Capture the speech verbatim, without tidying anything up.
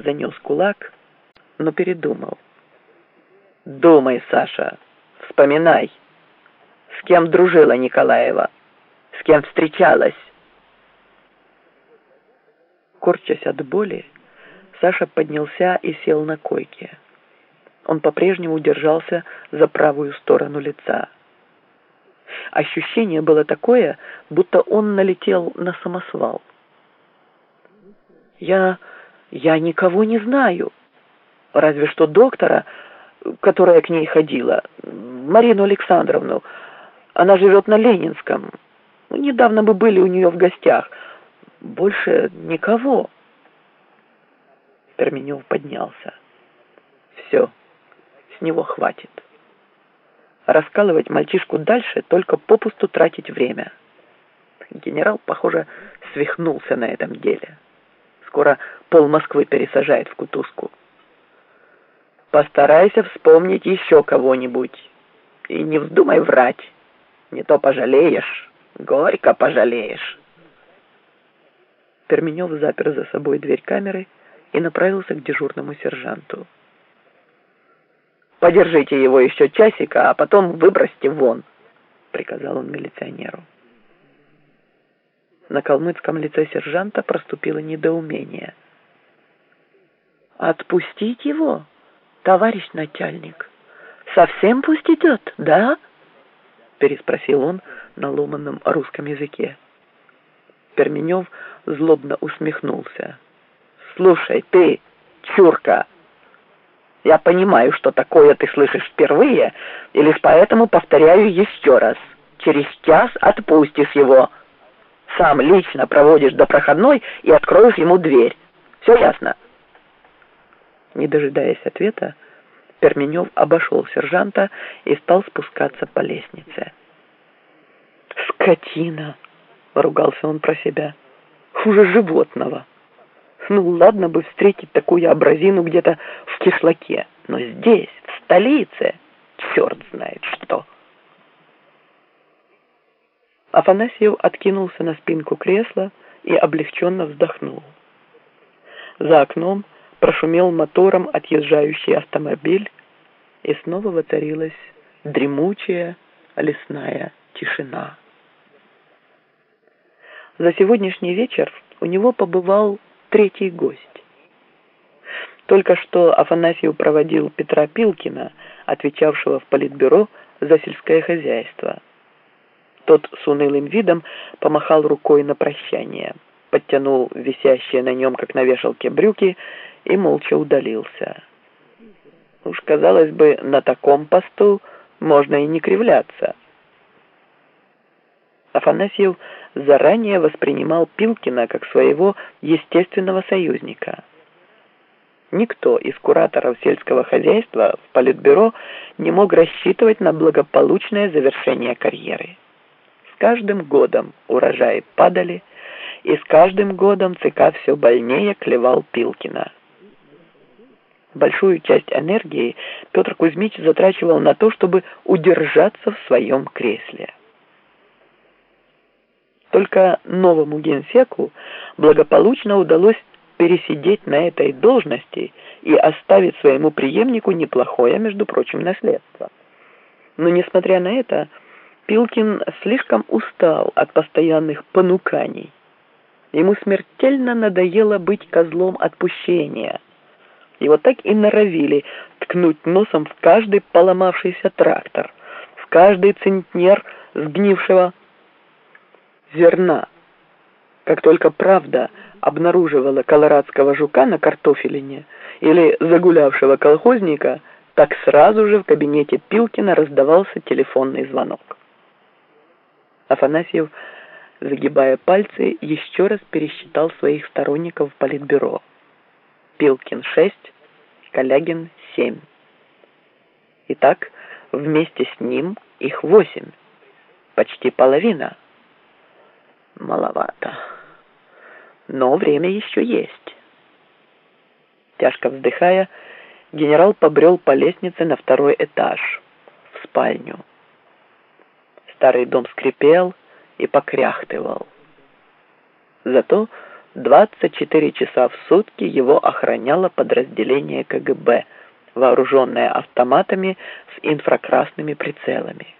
было занес кулак, но передумал. «Думай, Саша, вспоминай, с кем дружила Николаева, с кем встречалась». Корчась от боли, Саша поднялся и сел на койке. Он по-прежнему держался за правую сторону лица. Ощущение было такое, будто он налетел на самосвал. «Я... я никого не знаю. Разве что доктора, которая к ней ходила, Марину Александровну. Она живет на Ленинском. Недавно мы были у нее в гостях. Больше никого». Перменев поднялся. «Все, с него хватит. Раскалывать мальчишку дальше, только попусту тратить время». Генерал, похоже, свихнулся на этом деле. Скоро пол Москвы пересажает в кутузку. «Постарайся вспомнить еще кого-нибудь. И не вздумай врать. Не то пожалеешь, горько пожалеешь». Перменев запер за собой дверь камеры и направился к дежурному сержанту. «Подержите его еще часика, а потом выбросьте вон», — приказал он милиционеру. На калмыцком лице сержанта проступило недоумение. «Отпустить его, товарищ начальник? Совсем пусть идет, да?» — переспросил он на ломаном русском языке. Перменев злобно усмехнулся. «Слушай, ты, чурка, я понимаю, что такое ты слышишь впервые, и лишь поэтому повторяю еще раз. Через час отпустишь его. Сам лично проводишь до проходной и откроешь ему дверь. Все ясно?» Не дожидаясь ответа, Перменев обошел сержанта и стал спускаться по лестнице. «Скотина!» — ругался он про себя. «Хуже животного. Ну, ладно бы встретить такую образину где-то в кишлаке, но здесь, в столице, черт знает что». Афанасьев откинулся на спинку кресла и облегченно вздохнул. За окном прошумел мотором отъезжающий автомобиль, и снова воцарилась дремучая лесная тишина. За сегодняшний вечер у него побывал третий гость. Только что Афанасьев проводил Петра Пилкина, отвечавшего в политбюро за сельское хозяйство. Тот с унылым видом помахал рукой на прощание, подтянул висящие на нем, как на вешалке, брюки и молча удалился. Уж, казалось бы, на таком посту можно и не кривляться. Афанасьев заранее воспринимал Пилкина как своего естественного союзника. Никто из кураторов сельского хозяйства в политбюро не мог рассчитывать на благополучное завершение карьеры. С каждым годом урожаи падали, и с каждым годом ЦК все больнее клевал Пилкина. Большую часть энергии Петр Кузьмич затрачивал на то, чтобы удержаться в своем кресле. Только новому генсеку благополучно удалось пересидеть на этой должности и оставить своему преемнику неплохое, между прочим, наследство. Но, несмотря на это, Пилкин слишком устал от постоянных понуканий. Ему смертельно надоело быть козлом отпущения. Его так и норовили ткнуть носом в каждый поломавшийся трактор, в каждый центнер сгнившего зерна. Как только правда обнаруживала колорадского жука на картофелине или загулявшего колхозника, так сразу же в кабинете Пилкина раздавался телефонный звонок. Афанасьев, загибая пальцы, еще раз пересчитал своих сторонников в политбюро. Пилкин шесть, Калягин семь. Итак, вместе с ним их восемь, почти половина. Маловато. Но время еще есть. Тяжко вздыхая, генерал побрел по лестнице на второй этаж, в спальню. Старый дом скрипел и покряхтывал. Зато двадцать четыре часа в сутки его охраняло подразделение ка гэ бэ, вооруженное автоматами с инфракрасными прицелами.